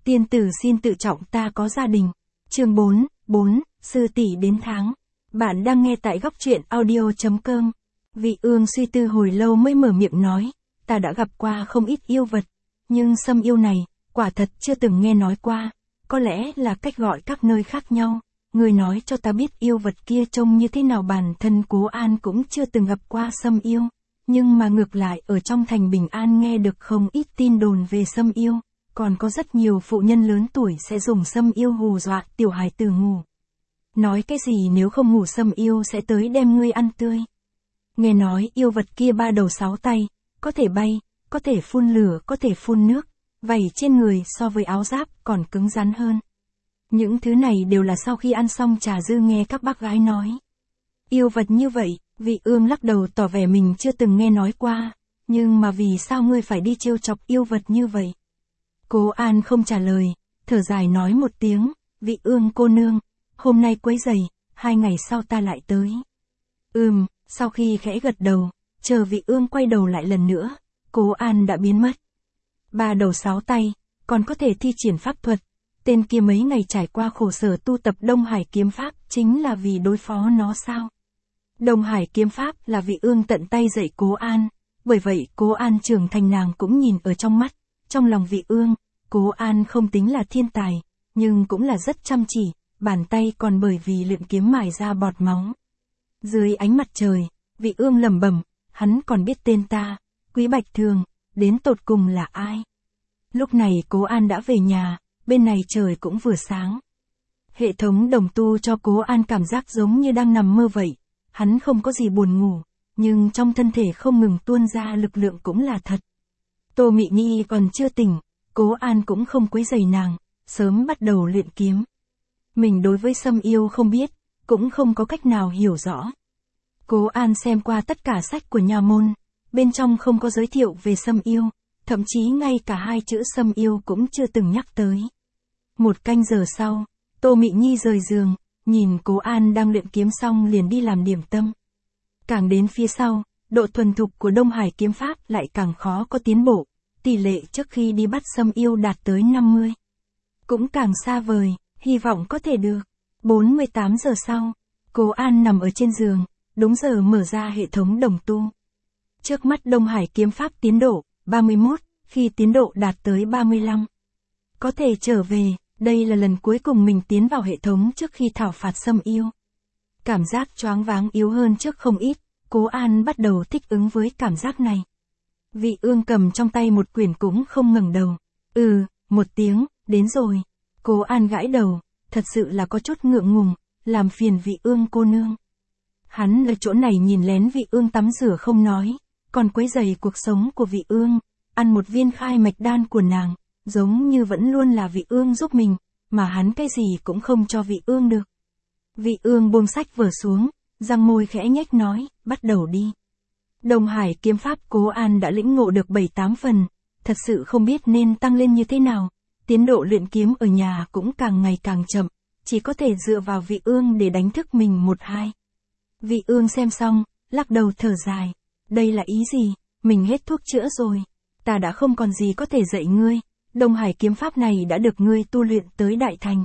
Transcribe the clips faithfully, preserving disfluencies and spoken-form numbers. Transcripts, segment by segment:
Tiên tử xin tự trọng, ta có gia đình. Chương bốn, bốn, sư tỷ đến tháng. Bạn đang nghe tại góc truyện audio.com. Vị Ương suy tư hồi lâu mới mở miệng nói, ta đã gặp qua không ít yêu vật, nhưng sâm yêu này, quả thật chưa từng nghe nói qua, có lẽ là cách gọi các nơi khác nhau. Người nói cho ta biết yêu vật kia trông như thế nào. Bản thân Cố An cũng chưa từng gặp qua sâm yêu, nhưng mà ngược lại ở trong thành Bình An nghe được không ít tin đồn về sâm yêu, còn có rất nhiều phụ nhân lớn tuổi sẽ dùng sâm yêu hù dọa tiểu hài tử ngủ. Nói cái gì nếu không ngủ sâm yêu sẽ tới đem ngươi ăn tươi. Nghe nói yêu vật kia ba đầu sáu tay, có thể bay, có thể phun lửa, có thể phun nước, vảy trên người so với áo giáp còn cứng rắn hơn. Những thứ này đều là sau khi ăn xong trà dư nghe các bác gái nói. Yêu vật như vậy, Vị Ương lắc đầu tỏ vẻ mình chưa từng nghe nói qua, nhưng mà vì sao ngươi phải đi trêu chọc yêu vật như vậy? Cố An không trả lời, thở dài nói một tiếng, Vị Ương cô nương, hôm nay quấy rầy, hai ngày sau ta lại tới. Ừm, sau khi khẽ gật đầu, chờ Vị Ương quay đầu lại lần nữa, Cố An đã biến mất. Ba đầu sáu tay, còn có thể thi triển pháp thuật, tên kia mấy ngày trải qua khổ sở tu tập Đông Hải kiếm pháp chính là vì đối phó nó sao? Đông Hải kiếm pháp là Vị Ương tận tay dạy Cố An, bởi vậy Cố An trưởng thành nàng cũng nhìn ở trong mắt. Trong lòng Vị Ương, Cố An không tính là thiên tài, nhưng cũng là rất chăm chỉ, bàn tay còn bởi vì luyện kiếm mài ra bọt máu. Dưới ánh mặt trời, Vị Ương lẩm bẩm, hắn còn biết tên ta, Quý Bạch Thường, đến tột cùng là ai? Lúc này Cố An đã về nhà, bên này trời cũng vừa sáng. Hệ thống đồng tu cho Cố An cảm giác giống như đang nằm mơ vậy, hắn không có gì buồn ngủ, nhưng trong thân thể không ngừng tuôn ra lực lượng cũng là thật. Tô Mị Nhi còn chưa tỉnh, Cố An cũng không quấy rầy nàng, sớm bắt đầu luyện kiếm. Mình đối với sâm yêu không biết, cũng không có cách nào hiểu rõ. Cố An xem qua tất cả sách của nhà môn, bên trong không có giới thiệu về sâm yêu, thậm chí ngay cả hai chữ sâm yêu cũng chưa từng nhắc tới. Một canh giờ sau, Tô Mị Nhi rời giường, nhìn Cố An đang luyện kiếm xong liền đi làm điểm tâm. Càng đến phía sau, độ thuần thục của Đông Hải kiếm pháp lại càng khó có tiến bộ, tỷ lệ trước khi đi bắt sâm yêu đạt tới năm mươi. Cũng càng xa vời, hy vọng có thể được. bốn mươi tám giờ sau, Cố An nằm ở trên giường, đúng giờ mở ra hệ thống đồng tu. Trước mắt Đông Hải kiếm pháp tiến độ, ba mươi mốt, khi tiến độ đạt tới ba mươi lăm. Có thể trở về, đây là lần cuối cùng mình tiến vào hệ thống trước khi thảo phạt sâm yêu. Cảm giác choáng váng yếu hơn trước không ít, Cố An bắt đầu thích ứng với cảm giác này. Vị Ương cầm trong tay một quyển cũng không ngẩng đầu. Ừ, một tiếng, đến rồi. Cố An gãi đầu, thật sự là có chút ngượng ngùng, làm phiền Vị Ương cô nương. Hắn ở chỗ này nhìn lén Vị Ương tắm rửa không nói, còn quấy rầy cuộc sống của Vị Ương, ăn một viên khai mạch đan của nàng, giống như vẫn luôn là Vị Ương giúp mình, mà hắn cái gì cũng không cho Vị Ương được. Vị Ương buông sách vở xuống, răng môi khẽ nhếch nói, bắt đầu đi. Đông Hải kiếm pháp Cố An đã lĩnh ngộ được bảy tám phần, thật sự không biết nên tăng lên như thế nào. Tiến độ luyện kiếm ở nhà cũng càng ngày càng chậm, chỉ có thể dựa vào Vị Ương để đánh thức mình một hai. Vị Ương xem xong, lắc đầu thở dài. Đây là ý gì? Mình hết thuốc chữa rồi. Ta đã không còn gì có thể dạy ngươi. Đông Hải kiếm pháp này đã được ngươi tu luyện tới đại thành.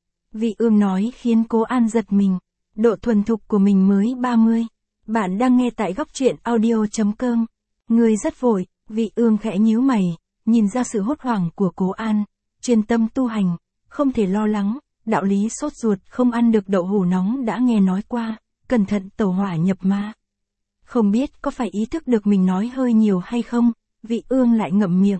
Vị Ương nói khiến Cố An giật mình. Độ thuần thục của mình mới ba mươi. Bạn đang nghe tại góc truyện audio.com. Ngươi rất vội, Vị Ương khẽ nhíu mày, nhìn ra sự hốt hoảng của Cố An. Chuyên tâm tu hành, không thể lo lắng, đạo lý sốt ruột không ăn được đậu hũ nóng đã nghe nói qua, cẩn thận tẩu hỏa nhập ma. Không biết có phải ý thức được mình nói hơi nhiều hay không, Vị Ương lại ngậm miệng.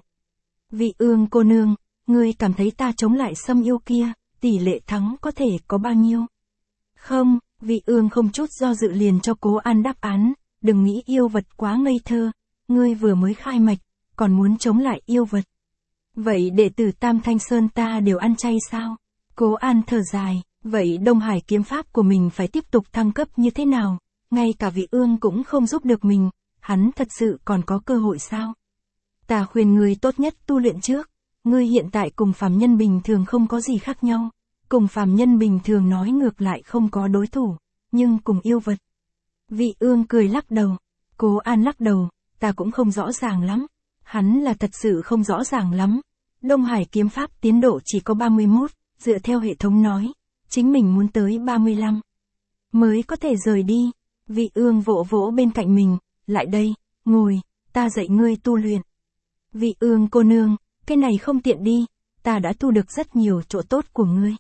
Vị Ương cô nương, ngươi cảm thấy ta chống lại sâm yêu kia, tỷ lệ thắng có thể có bao nhiêu? Không, Vị Ương không chút do dự liền cho Cố An đáp án, đừng nghĩ yêu vật quá ngây thơ, ngươi vừa mới khai mạch, còn muốn chống lại yêu vật. Vậy đệ tử Tam Thanh Sơn ta đều ăn chay sao? Cố An thở dài, vậy Đông Hải kiếm pháp của mình phải tiếp tục thăng cấp như thế nào? Ngay cả Vị Ương cũng không giúp được mình, hắn thật sự còn có cơ hội sao? Ta khuyên ngươi tốt nhất tu luyện trước, ngươi hiện tại cùng phàm nhân bình thường không có gì khác nhau, cùng phàm nhân bình thường nói ngược lại không có đối thủ, nhưng cùng yêu vật. Vị Ương cười lắc đầu, Cố An lắc đầu, ta cũng không rõ ràng lắm, hắn là thật sự không rõ ràng lắm, Đông Hải kiếm pháp tiến độ chỉ có ba mươi mốt, dựa theo hệ thống nói, chính mình muốn tới ba mươi lăm mới có thể rời đi. Vị Ương vỗ vỗ bên cạnh mình, lại đây, ngồi, ta dạy ngươi tu luyện. Vị Ương cô nương, cái này không tiện đi, ta đã thu được rất nhiều chỗ tốt của ngươi.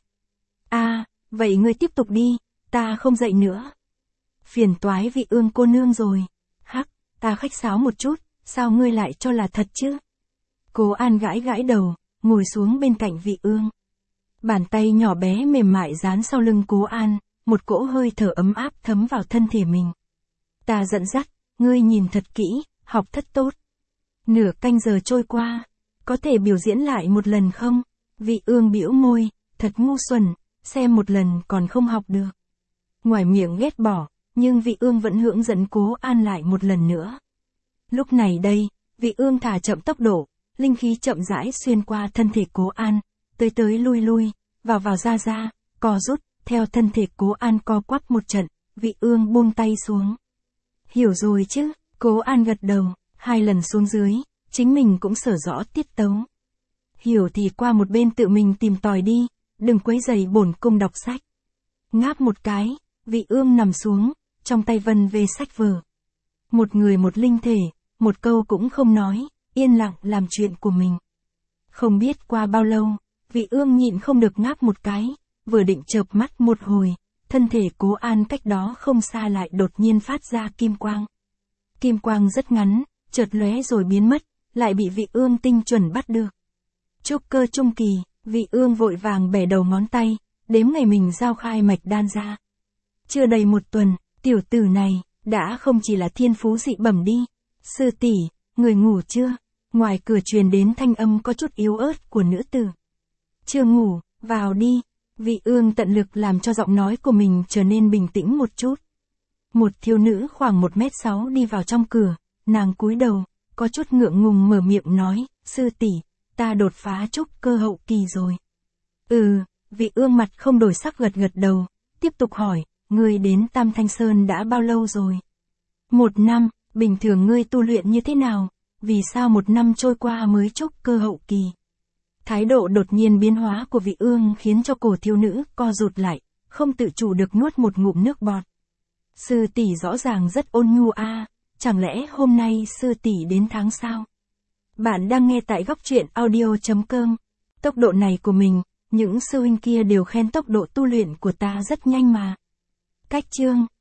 À, vậy ngươi tiếp tục đi, ta không dạy nữa. Phiền toái Vị Ương cô nương rồi. Hắc, ta khách sáo một chút, sao ngươi lại cho là thật chứ? Cố An gãi gãi đầu, ngồi xuống bên cạnh Vị Ương. Bàn tay nhỏ bé mềm mại dán sau lưng Cố An, một cỗ hơi thở ấm áp thấm vào thân thể mình. Ta dẫn dắt, ngươi nhìn thật kỹ, học thật tốt. Nửa canh giờ trôi qua, có thể biểu diễn lại một lần không? Vị Ương bĩu môi, thật ngu xuẩn, xem một lần còn không học được. Ngoài miệng ghét bỏ, nhưng Vị Ương vẫn hướng dẫn Cố An lại một lần nữa. Lúc này đây, Vị Ương thả chậm tốc độ, linh khí chậm rãi xuyên qua thân thể Cố An, tới tới lui lui, vào vào ra ra, co rút, theo thân thể Cố An co quắp một trận, Vị Ương buông tay xuống. Hiểu rồi chứ? Cố An gật đầu, hai lần xuống dưới, chính mình cũng sở rõ tiết tấu. Hiểu thì qua một bên tự mình tìm tòi đi, đừng quấy rầy bổn cung đọc sách. Ngáp một cái, Vị Ương nằm xuống, trong tay vân về sách vở. Một người một linh thể, một câu cũng không nói, yên lặng làm chuyện của mình. Không biết qua bao lâu, Vị Ương nhịn không được ngáp một cái, vừa định chợp mắt một hồi, thân thể Cố An cách đó không xa lại đột nhiên phát ra kim quang. Kim quang rất ngắn, chợt lóe rồi biến mất, lại bị Vị Ương tinh chuẩn bắt được. Trúc cơ trung kỳ, Vị Ương vội vàng bẻ đầu ngón tay, đếm ngày mình giao khai mạch đan ra. Chưa đầy một tuần, tiểu tử này, đã không chỉ là thiên phú dị bẩm đi. Sư tỷ, người ngủ chưa? Ngoài cửa truyền đến thanh âm có chút yếu ớt của nữ tử. Chưa ngủ, vào đi. Vị Ương tận lực làm cho giọng nói của mình trở nên bình tĩnh một chút. Một thiếu nữ khoảng một mét sáu đi vào trong cửa, nàng cúi đầu, có chút ngượng ngùng mở miệng nói, sư tỷ, ta đột phá trúc cơ hậu kỳ rồi. Ừ, Vị Ương mặt không đổi sắc gật gật đầu, tiếp tục hỏi, ngươi đến Tam Thanh Sơn đã bao lâu rồi? Một năm, bình thường ngươi tu luyện như thế nào? Vì sao một năm trôi qua mới trúc cơ hậu kỳ? Thái độ đột nhiên biến hóa của Vị Ương khiến cho cổ thiếu nữ co rụt lại, không tự chủ được nuốt một ngụm nước bọt. Sư tỷ rõ ràng rất ôn nhu a, à, chẳng lẽ hôm nay sư tỷ đến tháng sao? Bạn đang nghe tại góc truyện audio chấm com. Tốc độ này của mình, những sư huynh kia đều khen tốc độ tu luyện của ta rất nhanh mà. Cách chương